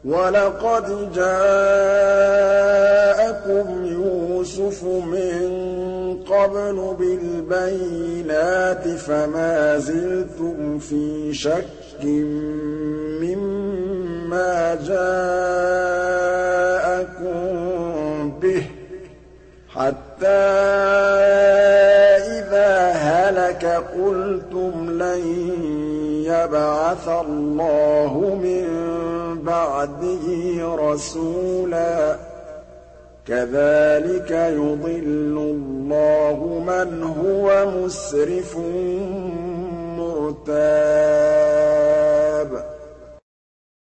وَلَقَدْ جَاءَكُمْ يُوسُفُ مِن قَبْلُ بِالْبَيِّنَاتِ فَمَا زِلْتُمْ فِي شَكٍّ مِّمَّا جَاءَكُم بِهِ حَتَّىٰ إِذَا هَلَكَ قُلْتُمْ لَن يَبْعَثَ اللَّهُ مِن بَعْدِهِ رَسُولًا ۚ كَذَٰلِكَ يُضِلُّ اللَّهُ مَنْ هُوَ مُسْرِفٌ مُّرْتَابٌ